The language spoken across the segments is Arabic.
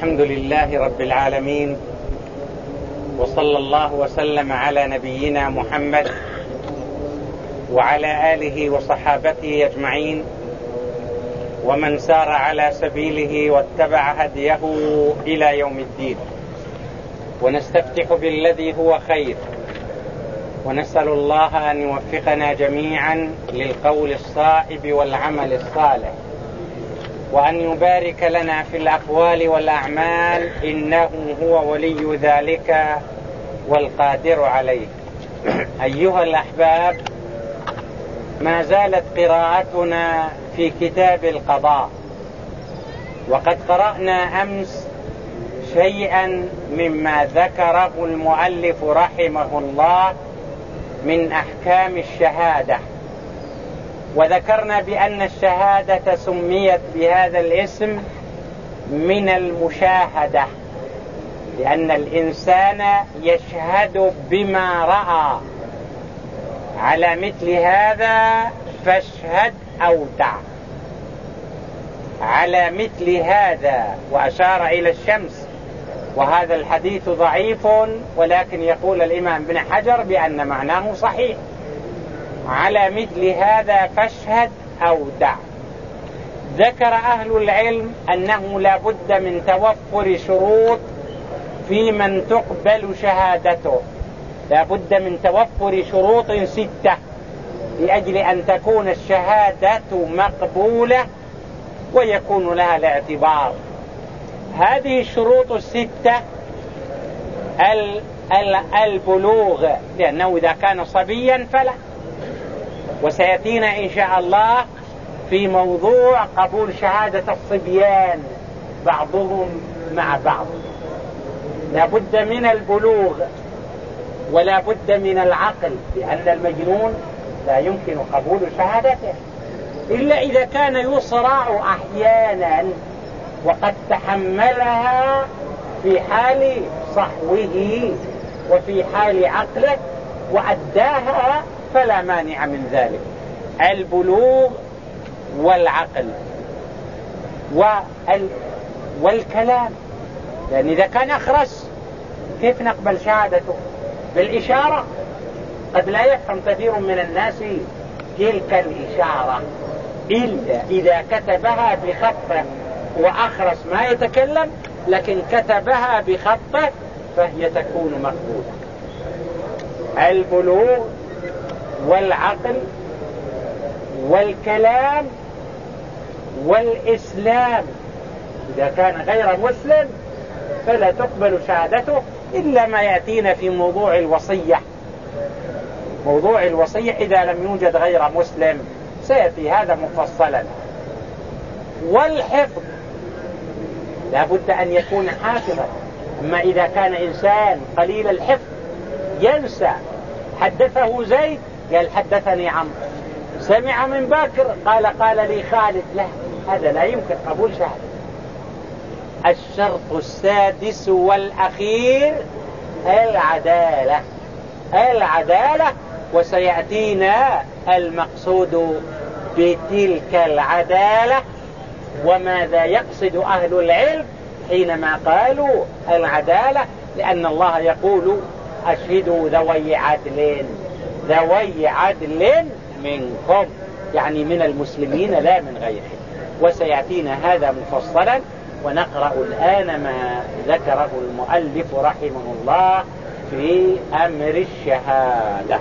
الحمد لله رب العالمين، وصلى الله وسلم على نبينا محمد وعلى آله وصحابته أجمعين، ومن سار على سبيله واتبع هديه إلى يوم الدين. ونستفتح بالذي هو خير، ونسأل الله أن يوفقنا جميعا للقول الصائب والعمل الصالح، وأن يبارك لنا في الأقوال والأعمال، إنه هو ولي ذلك والقادر عليه. أيها الأحباب، ما زالت قراءتنا في كتاب القضاء، وقد قرأنا أمس شيئا مما ذكره المؤلف رحمه الله من أحكام الشهادة، وذكرنا بأن الشهادة سميت بهذا الاسم من المشاهدة، لأن الإنسان يشهد بما رأى. على مثل هذا فاشهد أو دع. على مثل هذا، وأشار إلى الشمس، وهذا الحديث ضعيف، ولكن يقول الإمام ابن حجر بأن معناه صحيح. على مثل هذا فاشهد أو دع. ذكر أهل العلم أنه لا بد من توفر شروط في من تقبل شهادته، لا بد من توفر شروط 6 لأجل أن تكون الشهادة مقبولة ويكون لها الاعتبار. هذه الشروط 6: البلوغ، لأنه إذا كان صبيا فلا، وسيأتينا إن شاء الله في موضوع قبول شهادة الصبيان بعضهم مع بعض. لا بد من البلوغ ولا بد من العقل، لأن المجنون لا يمكن قبول شهادته إلا إذا كان يصرع أحيانا وقد تحملها في حال صحوه وفي حال عقله وأداها، فلا مانع من ذلك. البلوغ والعقل والكلام، لأن إذا كان أخرس كيف نقبل شهادته؟ بالإشارة. قد لا يفهم كثير من الناس تلك الإشارة إلا إذا كتبها بخطه، وأخرس ما يتكلم لكن كتبها بخطه فهي تكون مقبولة. البلوغ والعقل والكلام والإسلام. إذا كان غير مسلم فلا تقبل شهادته إلا ما يأتينا في موضوع الوصية. موضوع الوصية إذا لم يوجد غير مسلم سيأتي هذا مفصلا. والحفظ، لا بد أن يكون حافظا. أما إذا كان إنسان قليل الحفظ ينسى، حدثه زيد قال حدثني عمرو، سمع من بكر قال لي خالد، لا، هذا لا يمكن قبول شهادة. الشرط السادس والأخير العدالة، وسيأتينا المقصود بتلك العدالة وماذا يقصد أهل العلم حينما قالوا العدالة، لأن الله يقول أشهدوا ذوي عدل منكم، يعني من المسلمين لا من غيرهم. وسيأتينا هذا مفصلا، ونقرأ الآن ما ذكره المؤلف رحمه الله في أمر الشهادة.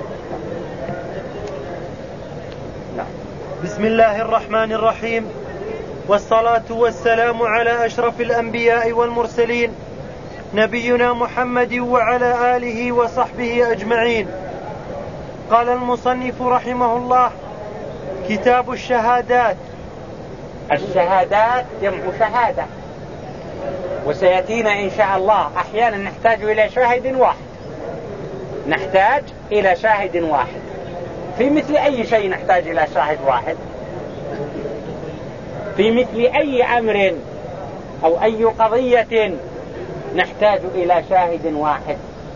بسم الله الرحمن الرحيم، والصلاة والسلام على أشرف الأنبياء والمرسلين، نبينا محمد وعلى آله وصحبه أجمعين. قال المصنف رحمه الله: كتاب الشهادات. الشهادات جمع شهادة، وسيأتينا إن شاء الله أحيانا نحتاج إلى شاهد واحد. في مثل أي شيء نحتاج إلى شاهد واحد؟ في مثل أي أمر أو أي قضية نحتاج إلى شاهد واحد.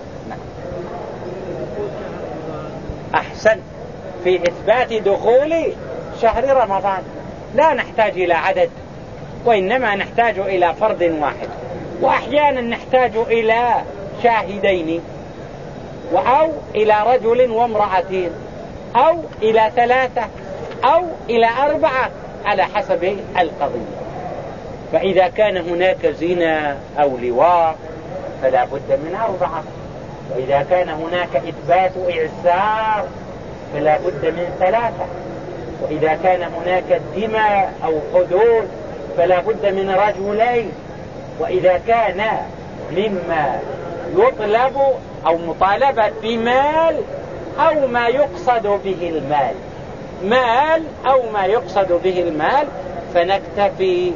أحسن، في إثبات دخول شهر رمضان لا نحتاج إلى عدد، وإنما نحتاج إلى فرد واحد. وأحيانا نحتاج إلى شاهدين، أو إلى رجل وامرأتين، أو إلى 3، أو إلى 4 على حسب القضية. فإذا كان هناك زنا أو لواط فلا بد من 4، وإذا كان هناك إثبات إعسار فلا بد من 3، وإذا كان هناك دماء أو حدود فلا بد من رجلين، وإذا كان مما يطلب أو مطالبة بمال أو ما يقصد به المال، مال أو ما يقصد به المال، فنكتفي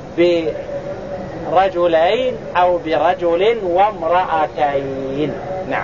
برجلين أو برجل وامرأتين. نعم.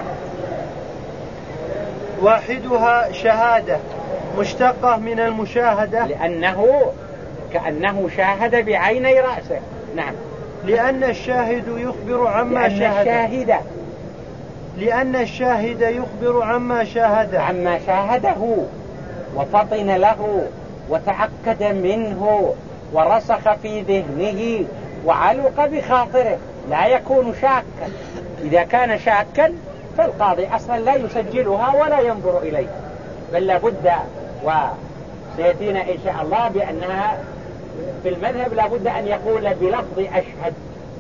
واحدها شهادة مشتقة من المشاهدة، لأنه كأنه شاهد بعيني رأسه. نعم. لأن الشاهد يخبر عما شاهده، لأن الشاهد يخبر عما شاهده وفطن له وتأكد منه ورسخ في ذهنه وعلق بخاطره، لا يكون شاكا. إذا كان شاكا فالقاضي أصلا لا يسجلها ولا ينظر إليها، بل لابد، وسيأتينا إن شاء الله بأنها في المذهب لابد أن يقول بلفظ أشهد.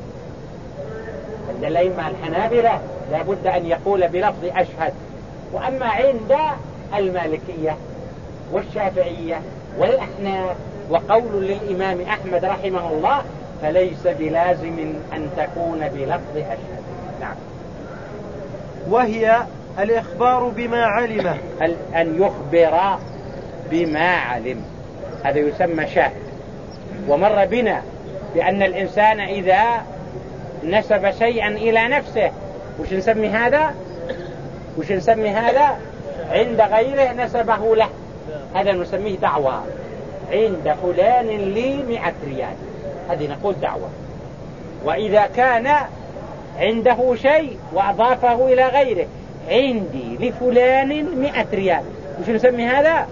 عند الأئمة الحنابلة لابد أن يقول بلفظ أشهد. وأما عند المالكية والشافعية والأحناف وقول للإمام أحمد رحمه الله فليس بلازم أن تكون بلفظ أشهد. نعم. وهي الإخبار بما علمه، أن يخبر بما علم، هذا يسمى شاهد. ومر بنا بأن الإنسان إذا نسب شيئا إلى نفسه وش نسمي هذا عند غيره نسبه له، هذا نسميه دعوة. عند فلان لي 100 ريال، هذه نقول دعوة. وإذا كان عنده شيء وأضافه إلى غيره، عندي لفلان 100 ريال، وش نسمي هذا؟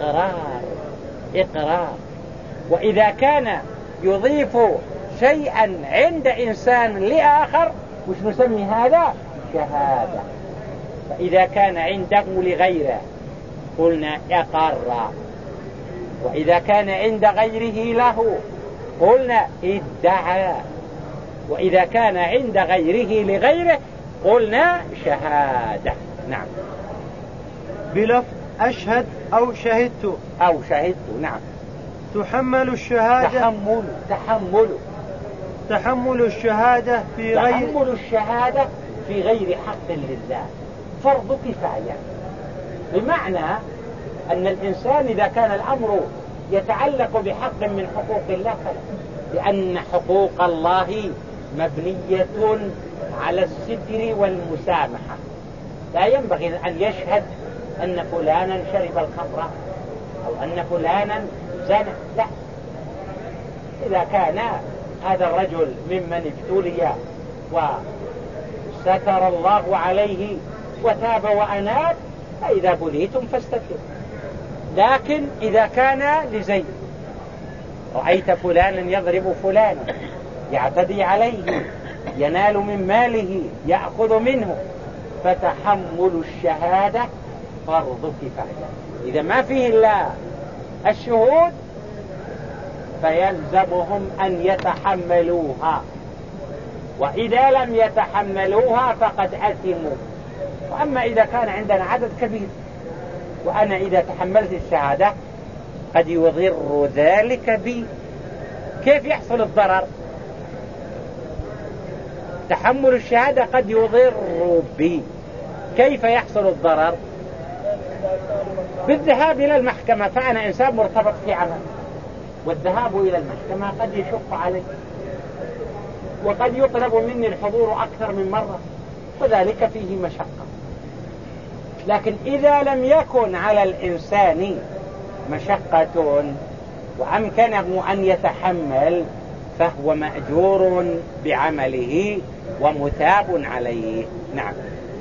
إقرار. وإذا كان يضيف شيئا عند إنسان لآخر، وش نسمي هذا؟ شهادة. فإذا كان عنده لغيره قلنا أقر، وإذا كان عند غيره له قلنا ادعى، وإذا كان عند غيره لغيره قلنا شهادة. نعم. بلفظ أشهد أو شهدت. نعم. تحمل الشهادة تحمل الشهادة في غير حق لله فرض كفاية، بمعنى أن الإنسان إذا كان الأمر يتعلق بحق من حقوق الله لأن حقوق الله مبنية على الستر والمسامحة، لا ينبغي أن يشهد أن فلانا شرب الخمر أو أن فلانا زنى، لا. إذا كان هذا الرجل ممن ابتلي وستر الله عليه وتاب وأناب فإذا بليتم فاستتروا. لكن إذا كان لزيد، رأيت فلانا يضرب فلانا، يعتدي عليه، ينال من ماله، يأخذ منه، فتحمل الشهادة فرض كفاية. إذا ما فيه إلا الشهود فيلزمهم أن يتحملوها، وإذا لم يتحملوها فقد أثموا. وأما إذا كان عندنا عدد كبير وأنا إذا تحملت الشهادة قد يضر ذلك بي، كيف يحصل الضرر؟ تحمل الشهادة قد يضر بي، كيف يحصل الضرر؟ بالذهاب إلى المحكمة، فأنا إنسان مرتبط في عمل، والذهاب إلى المحكمة قد يشق علي، وقد يطلب مني الحضور أكثر من مرة، وذلك فيه مشقة. لكن إذا لم يكن على الإنسان مشقة وأمكنه أن يتحمل فهو مأجور بعمله ومثاب عليه. نعم.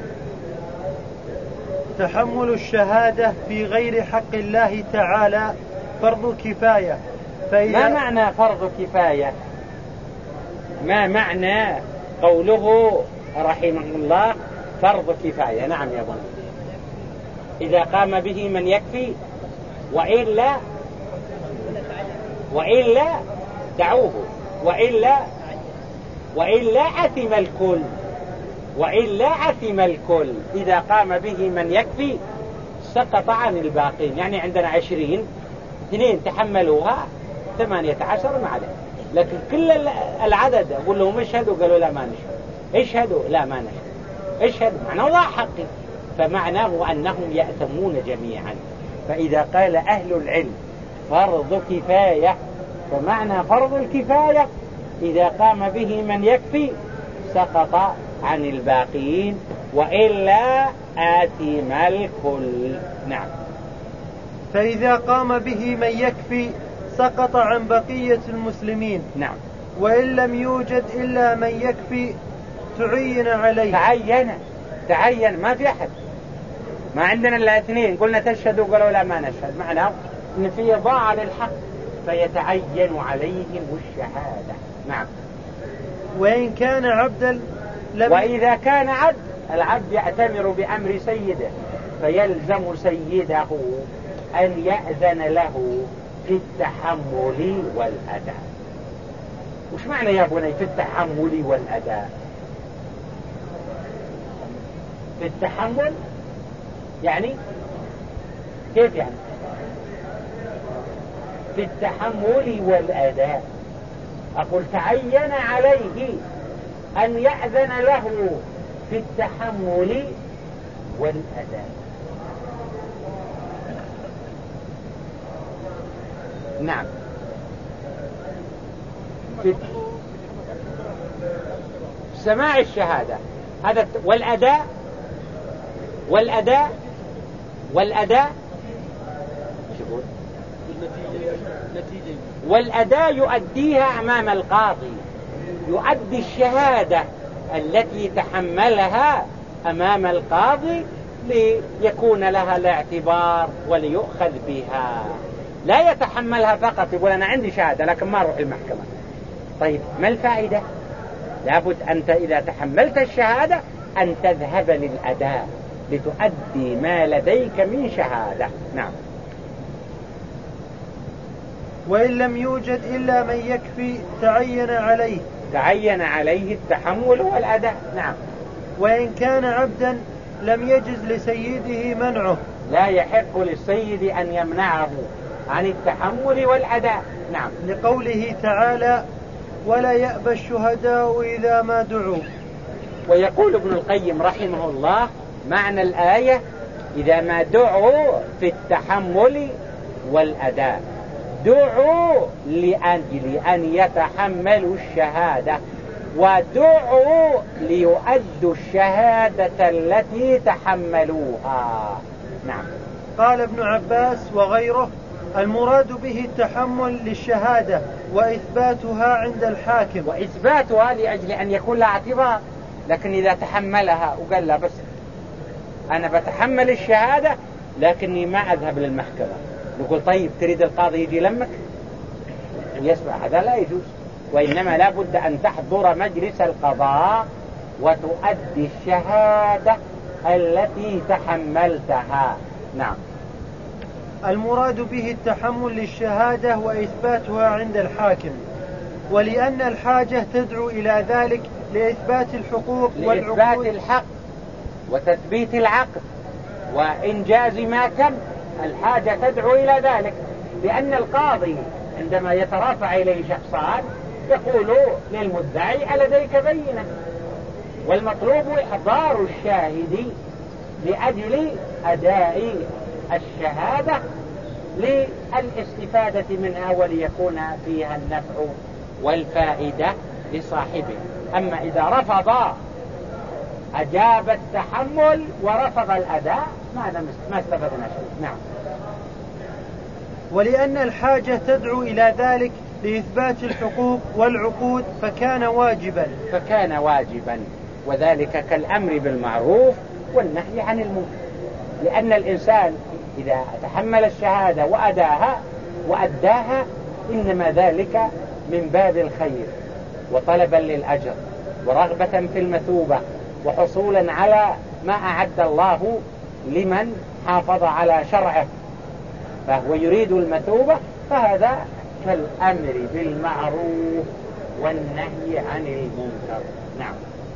تحمل الشهادة في غير حق الله تعالى فرض كفاية. ما معنى فرض كفاية؟ ما معنى قوله رحمه الله فرض كفاية؟ نعم يا بني، إذا قام به من يكفي، وإلا دعوه، وإلا أثم الكل، إذا قام به من يكفي سقط عن الباقين. يعني عندنا 20، 2 تحملوها، 18 ما عليه، لكن كل العدد أقول لهم اشهدوا، قالوا لا ما نشهد. اشهدوا، لا ما نشهد. اشهدوا معناه لا حقي، فمعناه أنهم يأثمون جميعا. فإذا قال أهل العلم فرض كفاية، فمعنى فرض الكفاية إذا قام به من يكفي سقط عن الباقين، وإلا آثم الكل. نعم. فإذا قام به من يكفي سقط عن بقية المسلمين. نعم. وإن لم يوجد إلا من يكفي تعين عليه. تعين، ما في أحد، ما عندنا إلا 2، قلنا تشهدوا قالوا لا ما نشهد، معناه إن في ضاع للحق فيتعين عليهم الشهادة. نعم. وإن كان عبدا وإذا كان العبد يأتمر بأمر سيده، فيلزم سيده أن يأذن له في التحمل والأداء. وش معنى يا بني في التحمل والأداء؟ في التحمل يعني كيف يعني؟ في التحمل والأداء أقول تعين عليه أن يأذن له في التحمل والأداء. نعم. في سماع الشهادة هذا، والأداء شو والأداء يؤديها أمام القاضي، يؤدي الشهادة التي تحملها أمام القاضي ليكون لها الاعتبار وليؤخذ بها، لا يتحملها فقط يقول أنا عندي شهادة لكن ما أروح المحكمة. طيب ما الفائدة؟ لابد أنت إذا تحملت الشهادة أن تذهب للأداء لتؤدي ما لديك من شهادة. نعم. وإن لم يوجد إلا من يكفي تعين عليه التحمل والأداء. نعم. وإن كان عبدا لم يجز لسيده منعه، لا يحق للسيد أن يمنعه عن التحمل والأداء. نعم. لقوله تعالى ولا يأبى الشهداء إذا ما دعوا. ويقول ابن القيم رحمه الله معنى الآية إذا ما دعوا في التحمل والأداء، دعوا لأجل أن يتحملوا الشهادة، ودعوا ليؤدوا الشهادة التي تحملوها. نعم. قال ابن عباس وغيره المراد به التحمل للشهادة وإثباتها عند الحاكم، وإثباتها لأجل أن يكون لها اعتبار. لكن إذا تحملها وقال لا بس أنا بتحمل الشهادة لكني ما أذهب للمحكمة، نقول طيب تريد القاضي يجي لمك ويسمع؟ هذا لا يجوز، وإنما لا بد أن تحضر مجلس القضاء وتؤدي الشهادة التي تحملتها. نعم. المراد به التحمل للشهادة وإثباتها عند الحاكم، ولأن الحاجة تدعو إلى ذلك لإثبات الحقوق والعقود، لإثبات الحق وتثبيت العقد وإنجاز ما تم. الحاجة تدعو إلى ذلك، لأن القاضي عندما يترافع إليه شخصان يقول للمدعي ألديك بينة، والمطلوب إحضار الشاهد لأجل أداء الشهادة للاستفادة منها وليكون فيها النفع والفائدة لصاحبه. أما إذا رفض أجاب التحمل ورفض الأداء ما استفدنا شيء. نعم. ولأن الحاجة تدعو إلى ذلك لإثبات الحقوق والعقود فكان واجبا، وذلك كالأمر بالمعروف والنهي عن المنكر، لأن الإنسان إذا تحمل الشهادة وأداها إنما ذلك من باب الخير، وطلبا للأجر ورغبة في المثوبة وحصولا على ما أعد الله لمن حافظ على شرعه، فهو يريد المثوبة، فهذا كالأمر بالمعروف والنهي عن المنكر. نعم.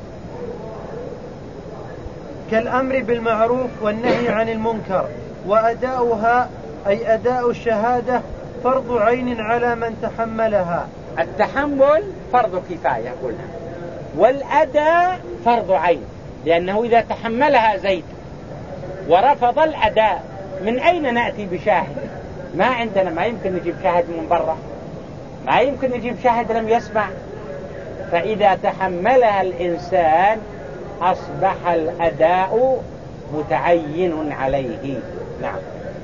كالأمر بالمعروف والنهي عن المنكر. وأداؤها أي أداء الشهادة فرض عين على من تحملها. التحمل فرض كفاية قلنا، والأداء فرض عين، لأنه إذا تحملها زيد ورفض الأداء من أين نأتي بشاهد؟ ما عندنا، ما يمكن نجيب شاهد من برا، ما يمكن نجيب شاهد لم يسمع. فإذا تحملها الإنسان أصبح الأداء متعين عليه. نعم.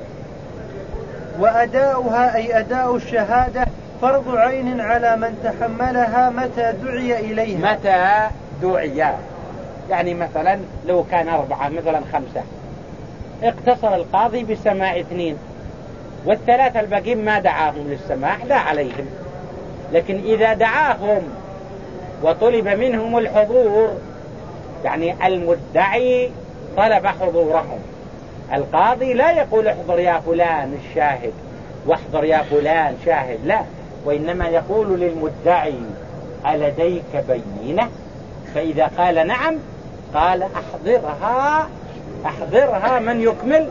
وأداؤها أي أداء الشهادة فرض عين على من تحملها متى دعي إليها. متى دعي، يعني مثلا لو كان 4 مثلا 5، اقتصر القاضي بسماع 2 والثلاثة الباقين ما دعاهم للسماع، لا عليهم. لكن إذا دعاهم وطلب منهم الحضور، يعني المدعي طلب حضورهم، القاضي لا يقول احضر يا فلان الشاهد واحضر يا فلان شاهد، لا، وإنما يقول للمدعي ألديك بينة؟ فإذا قال نعم قال أحضرها من يكمل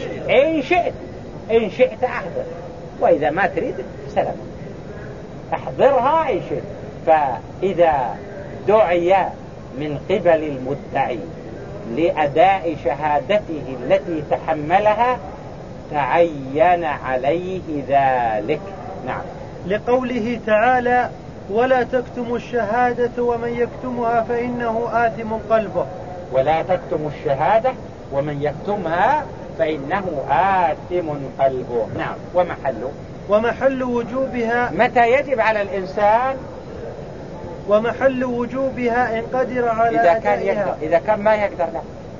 إن شئت أحضر، وإذا ما تريد سلام، أحضرها إن شئت. فإذا دعي من قبل المدعي لأداء شهادته التي تحملها تعين عليه ذلك. نعم. لقوله تعالى ولا تكتموا الشهادة ومن يكتمها فإنه آثم قلبه. ولا تكتموا الشهادة ومن يكتمها فإنه آثم قلبه. نعم. ومحل وجوبها متى يجب على الإنسان؟ ومحل وجوبها إن قدر على إذا كان أدائها. يقدر. إذا كان ما يقدر لا،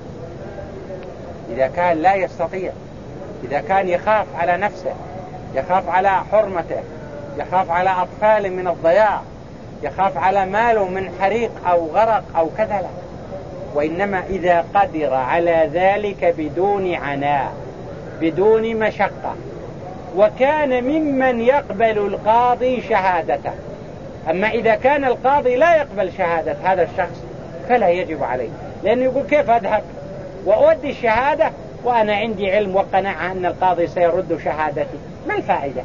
إذا كان لا يستطيع، إذا كان يخاف على نفسه، يخاف على حرمته، يخاف على أطفال من الضياع، يخاف على ماله من حريق أو غرق أو كذا لا. وإنما إذا قدر على ذلك بدون عناء بدون مشقة، وكان ممن يقبل القاضي شهادته. أما إذا كان القاضي لا يقبل شهادة هذا الشخص فلا يجب عليه، لأنه يقول كيف أذهب وأودي الشهادة وأنا عندي علم وقناعة أن القاضي سيرد شهادتي، ما الفائدة؟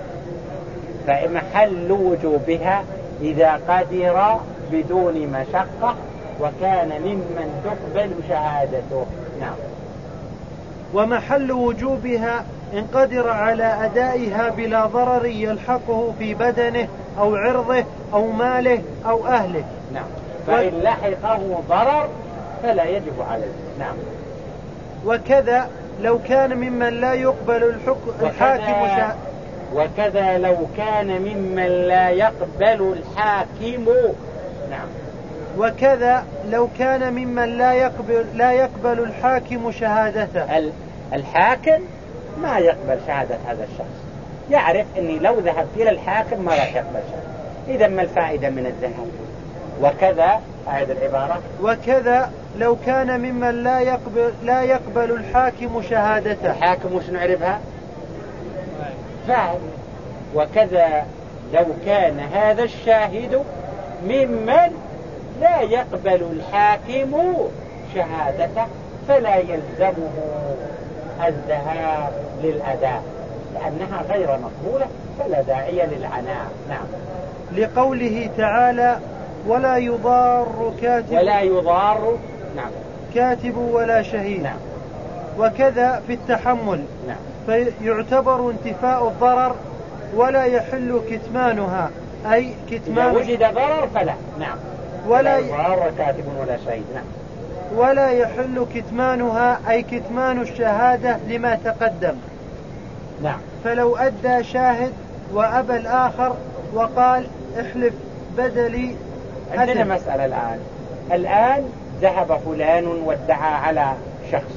فمحل وجوبها إذا قدر بدون مشقة وكان ممن تقبل شهادته. نعم. ومحل وجوبها إن قدر على أدائها بلا ضرر يلحقه في بدنه أو عرضه أو ماله أو أهله. نعم. فإن لحقه ضرر فلا يجب عليه. نعم. وكذا لو كان ممن لا يقبل الحاكم وكذا لو كان ممن لا يقبل الحاكم. نعم. وكذا لو كان ممن لا يقبل الحاكم شهادته. الحاكم ما يقبل شهادة هذا الشخص، يعرف أني لو ذهبت إلى الحاكم ما راح يقبل شهادة، إذا ما الفائدة من الذهاب؟ وكذا هذه العبارة. وكذا لو كان ممن لا يقبل الحاكم شهادته. الحاكم وش نعرفها؟ فاعل. وكذا لو كان هذا الشاهد ممن لا يقبل الحاكم شهادته فلا يلزمه الذهاب للأداء لأنها غير مقبولة، فلا داعي للعناء. نعم. لقوله تعالى ولا يضار نعم. كاتب ولا شهيد. نعم. وكذا في التحمل. نعم. فيعتبر انتفاء الضرر ولا يحل كتمانها أي كتمان. إذا وجد ضرر فلا. نعم. ولا يضار كاتب ولا شهيد. نعم. ولا يحل كتمانها أي كتمان الشهادة لما تقدم. نعم. فلو أدى شاهد وأبى الآخر وقال احلف بدلي. عندنا مسألة الآن ذهب فلان وادعى على شخص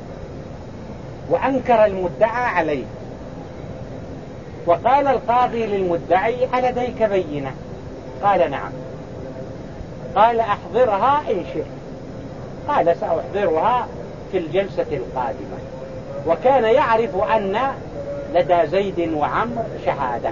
وأنكر المدعى عليه، وقال القاضي للمدعي ألديك بينة؟ قال نعم. قال أحضرها إن شئت. قال سأحضرها في الجلسة القادمة. وكان يعرف أن لدى زيد وعمر شهادة،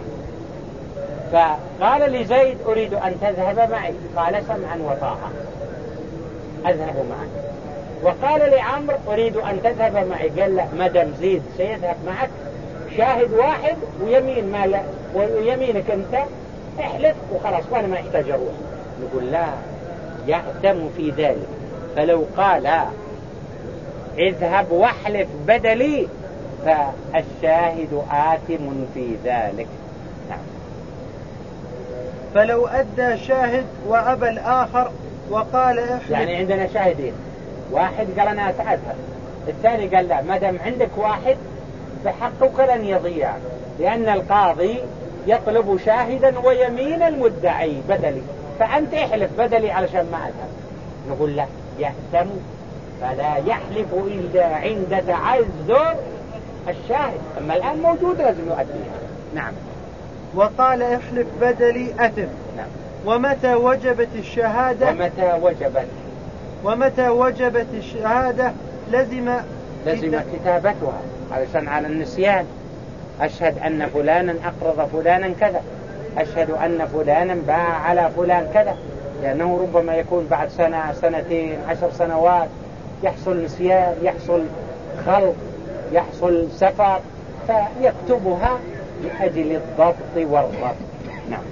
فقال لزيد أريد أن تذهب معي، قال سمعا وطاعة أذهب معك. وقال لعمر أريد أن تذهب معي، قال لا، مدام زيد سيذهب معك شاهد واحد ويمين ما لا ويمينك أنت احلف وخلاص وأنا ما أحتاج أروح. نقول لا، يأتم في ذلك. فلو قال اذهب واحلف بدلي فالشاهد آثم في ذلك. نعم. فلو أدى شاهد وأبى الآخر وقال احلف، يعني عندنا شاهدين، واحد قال أنا أتعذر، الثاني قال لا، ما دام عندك واحد فحقك لن يضيع، لأن القاضي يطلب شاهدا ويمين المدعي بدلي، فأنت احلف بدلي علشان ما أذهب. نقول لا، يهتم فلا يحلف إلا عند تعذر الشاهد، أما الآن موجود لازم يؤديها. نعم. وقال احلف بدلي أثم. نعم. ومتى وجبت الشهادة ومتى وجبت الشهادة لزم كتابتها علشان على النسيان. أشهد أن فلانا أقرض فلانا كذا، أشهد أن فلانا باع على فلان كذا، لأنه ربما يكون بعد سنة، سنتين، 10 سنوات يحصل نسيان، يحصل خلط، يحصل سفر، فيكتبها لأجل الضبط والربط. نعم.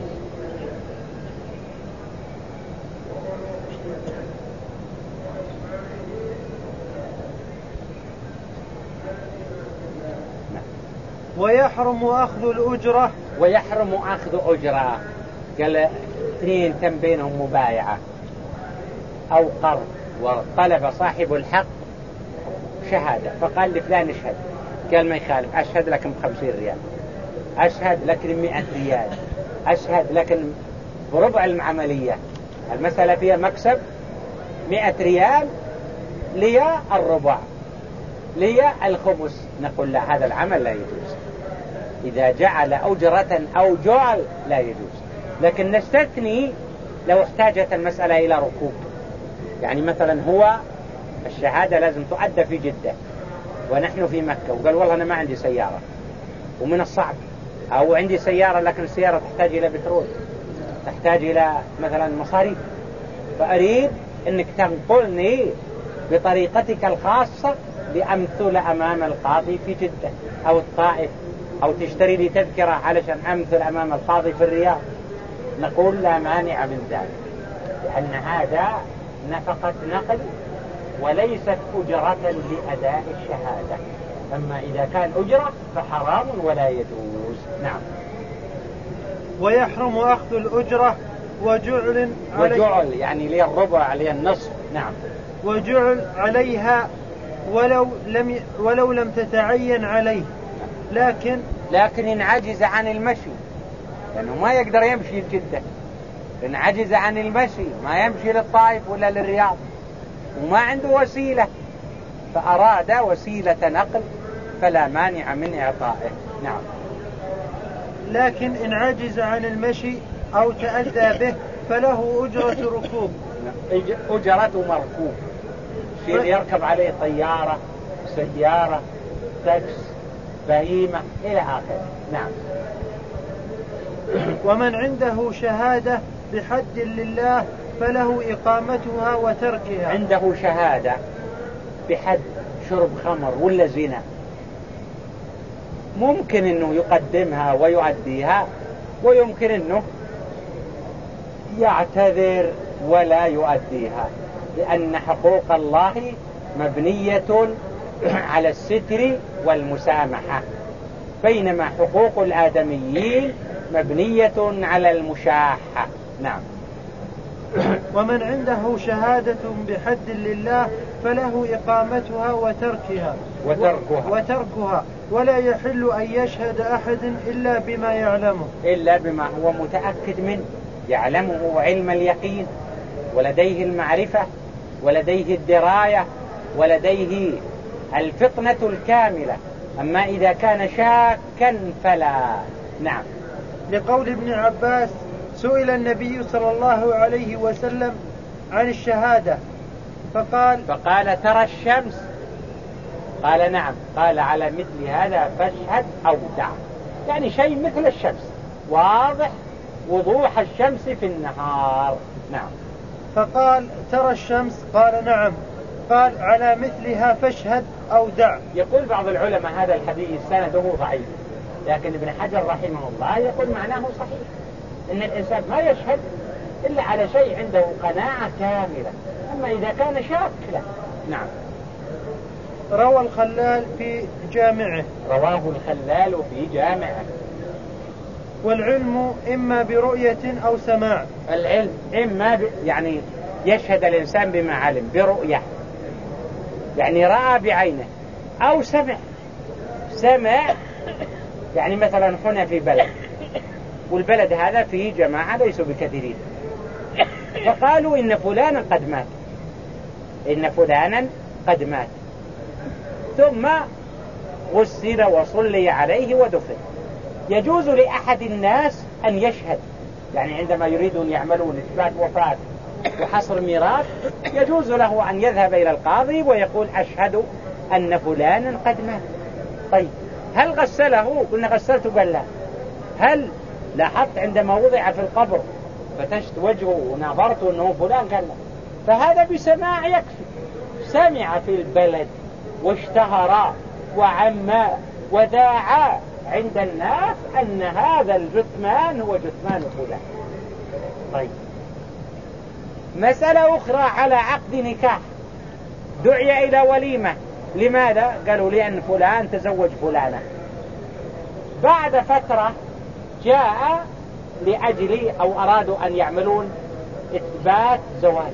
ويحرم أخذ الأجرة. ويحرم أخذ أجرة. قال 2 تم بينهم مبايعة أو قرض، وطلب صاحب الحق شهادة، فقال لفلان اشهد، قال ما يخالف، أشهد لكم 50 ريال، أشهد لكم 100 ريال، أشهد لكم بربع العملية، المسألة فيها مكسب 100 ريال، لي الربع، لي الخمس. نقول لا، هذا العمل لا يجوز. إذا جعل أجرة أو جعل لا يجوز، لكن نستثني لو احتاجت المسألة إلى ركوب. يعني مثلا هو الشهادة لازم تؤدى في جدة ونحن في مكة، وقال والله أنا ما عندي سيارة ومن الصعب، أو عندي سيارة لكن السيارة تحتاج إلى بترول، تحتاج إلى مثلا مصاريف، فأريد أنك تنقلني بطريقتك الخاصة لأمثل أمام القاضي في جدة أو الطائف، أو تشتري لي تذكرة علشان أمثل أمام القاضي في الرياض. نقول لا مانع من ذلك، لأن هذا نفقة نقل وليست أجرة لأداء الشهادة. أما إذا كان أجرة فحرام ولا يجوز. نعم. ويحرم أخذ الأجرة وجعل يعني لي الربع لي النصف. نعم. وجعل عليها ولو لم تتعين عليه، لكن إن عجز عن المشي، لأنه ما يقدر يمشي لجدة، إن عجز عن المشي ما يمشي للطائف ولا للرياض وما عنده وسيلة، فأراد وسيلة نقل فلا مانع من إعطائه. نعم. لكن إن عجز عن المشي أو تأذى به فله أجرة ركوب. أجرة مركوب، شيء يركب عليه طيارة، سيارة، تاكس، بهيمة إلى آخره. نعم. ومن عنده شهادة بحد لله فله إقامتها وتركها. عنده شهادة بحد شرب خمر ولا زنا، ممكن أنه يقدمها ويؤديها، ويمكن أنه يعتذر ولا يؤديها، لأن حقوق الله مبنية على الستر والمسامحة، بينما حقوق الآدميين مبنية على المشاحة. نعم. ومن عنده شهادة بحد لله فله إقامتها وتركها ولا يحل أن يشهد أحد إلا بما يعلمه، إلا بما هو متأكد منه، يعلمه علم اليقين، ولديه المعرفة، ولديه الدراية، ولديه الفطنة الكاملة. أما إذا كان شاكا فلا. نعم. لقول ابن عباس سئل النبي صلى الله عليه وسلم عن الشهادة فقال ترى الشمس؟ قال نعم. قال على مثل هذا فاشهد أو دع، يعني شيء مثل الشمس، واضح وضوح الشمس في النهار. نعم. فقال ترى الشمس؟ قال نعم. قال على مثلها فاشهد أو دع. يقول بعض العلماء هذا الحديث سنده ضعيف، لكن ابن حجر رحمه الله يقول معناه صحيح، إن الإنسان ما يشهد إلا على شيء عنده قناعة كاملة، أما إذا كان شاك لا. نعم. روى الخلال في جامعه. رواه الخلال في جامعه. والعلم إما برؤية أو سماع. العلم إما يعني يشهد الإنسان بما علم برؤية، يعني رأى بعينه، أو سمع يعني مثلا هنا في بلد، والبلد هذا فيه جماعة ليسوا بكثيرين، فقالوا إن فلانا قد مات، إن فلانا قد مات، ثم غسل وصلي عليه ودفن. يجوز لأحد الناس أن يشهد، يعني عندما يريدون يعملون إثبات وفاة وحصر ميراث يجوز له أن يذهب إلى القاضي ويقول أشهد أن فلانا قد مات. طيب هل غسله؟ قلنا غسلته، قال لا. هل لاحظت عندما وضع في القبر فتشت وجهه ونظرت أنه فلان؟ قال لا. فهذا بسماع يكفي، سمع في البلد واشتهر وعم وذاع عند الناس أن هذا الجثمان هو جثمان فلان. طيب مسألة أخرى على عقد نكاح، دعي إلى وليمة، لماذا؟ قالوا لأن فلان تزوج فلانة. بعد فترة جاء لأجل أو أرادوا أن يعملون إثبات زواج،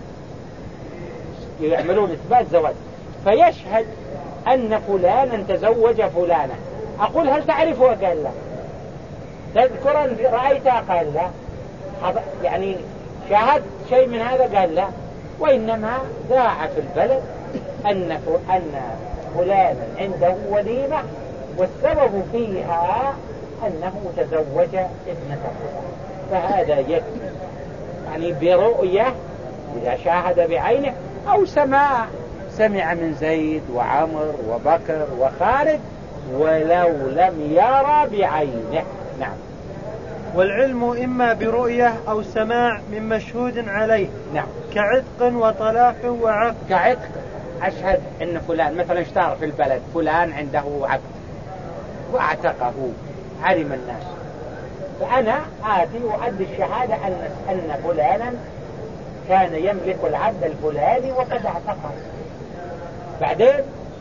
فيشهد أن فلانا تزوج فلانة. أقول هل تعرفه؟ قال لا. تذكر أن رأيتها؟ قال لا. يعني شاهد شيء من هذا؟ قال لا. وإنما ذاع في البلد أن فلانا عنده وليمة والسبب فيها أنه تزوج ابنة فلان، فهذا يكفي، يعني برؤية إذا شاهد بعينه، أو سمع من زيد وعمر وبكر وخالد ولو لم يرى بعينه. نعم. والعلم إما برؤية أو سماع من مشهود عليه. نعم. كعتق وطلاق وعقد. كعتق، أشهد أن فلان مثلا اشتهر في البلد فلان عنده عبد واعتقه، علم الناس، فأنا آتي وأدي الشهادة أن فلانا كان يملك العبد الفلاني وقد اعتقه. بعدين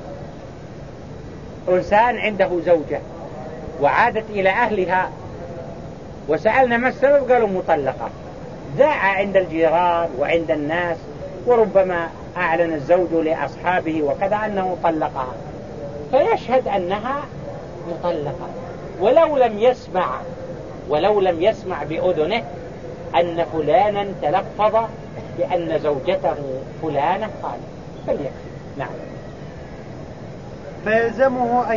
إنسان عنده زوجة وعادت إلى أهلها وسألنا ما السبب؟ قالوا مطلقة. ذاع عند الجيران وعند الناس، وربما أعلن الزوج لأصحابه وكذا أنه طلقها، فيشهد أنها مطلقة، ولو لم يسمع بأذنه أن فلانا تلفظ بأن زوجته فلانة قال، فليكفي. نعم. فيلزمه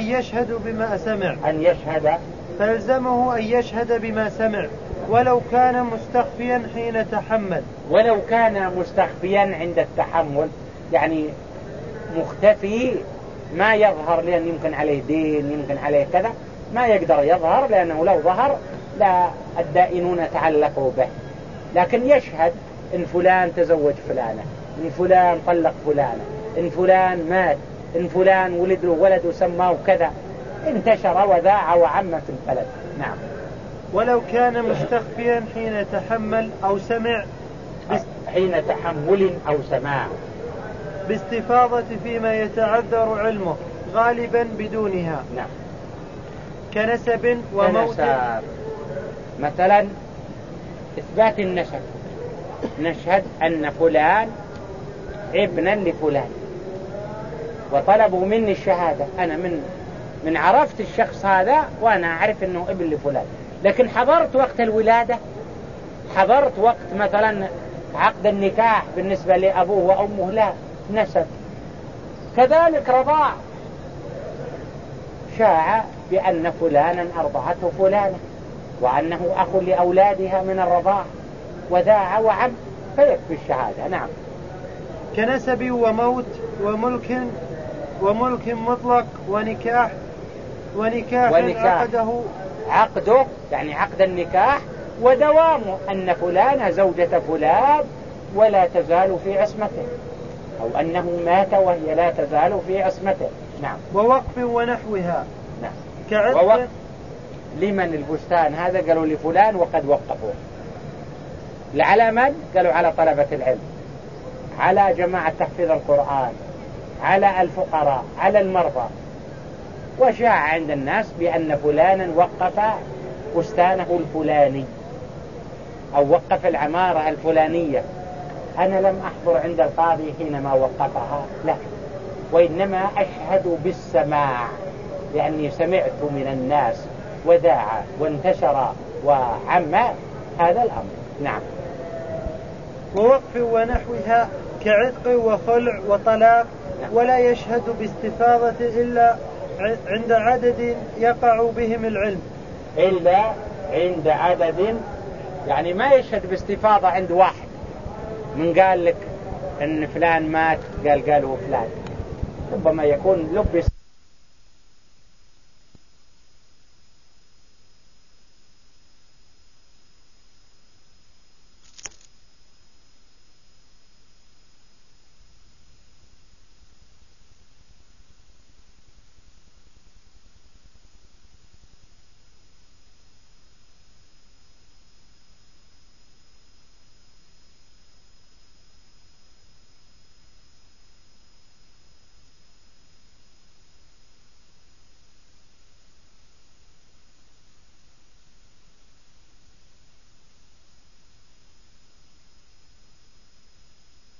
أن يشهد بما سمع ولو كان مستخفيا حين تحمل. ولو كان مستخفيا عند التحمل، يعني مختفي ما يظهر، لأن يمكن عليه دين، يمكن عليه كذا، ما يقدر يظهر، لأنه لو ظهر لا الدائنون تعلقوا به. لكن يشهد إن فلان تزوج فلانة، إن فلان طلق فلانة، إن فلان مات، إن فلان ولد له ولد وسماه كذا، انتشر وذاع وعم في البلد. نعم. ولو كان مستخفيا حين تحمل أو سمع، حين تحمل أو سماع، باستفاضة فيما يتعذر علمه غالبا بدونها. نعم. كنسب وموت. مثلا إثبات النسب، نشهد أن فلان ابنا لفلان، وطلبوا مني الشهادة، أنا من عرفت الشخص هذا وأنا أعرف أنه ابن لفلان، لكن حضرت وقت الولادة، حضرت وقت مثلا عقد النكاح بالنسبة لأبوه وأمه لا نسب. كذلك رضاع، شاع بأن فلانا أرضعته فلانة، وأنه أخ لأولادها من الرضاع وذاع وعم فيكفي الشهادة. نعم. كنسب وموت وملك مطلق ونكاح عقده يعني عقد النكاح ودوامه أن فلانة زوجة فلان ولا تزال في عصمته، أو أنه مات وهي لا تزال في عصمته. نعم. ووقف ونحوها. نعم. ووقف لمن البستان هذا؟ قالوا لفلان وقد وقفوه. على من؟ قالوا على طلبة العلم، على جماعة تحفيظ القرآن، على الفقراء، على المرضى. وشاع عند الناس بأن فلانا وقف بستانه الفلاني أو وقف العمارة الفلانية. أنا لم أحضر عند القاضي حينما وقفها، لا، وإنما أشهد بالسماع، لأني سمعت من الناس وذاع وانتشر وعم هذا الأمر. نعم. ووقف ونحوها كعتق وخلع وطلاق. نعم. ولا يشهد باستفاضة إلا عند عدد يقع بهم العلم، إلا عند عدد، يعني ما يشهد باستفاضة عند واحد من قال لك ان فلان مات قالوا فلان، ربما يكون لبس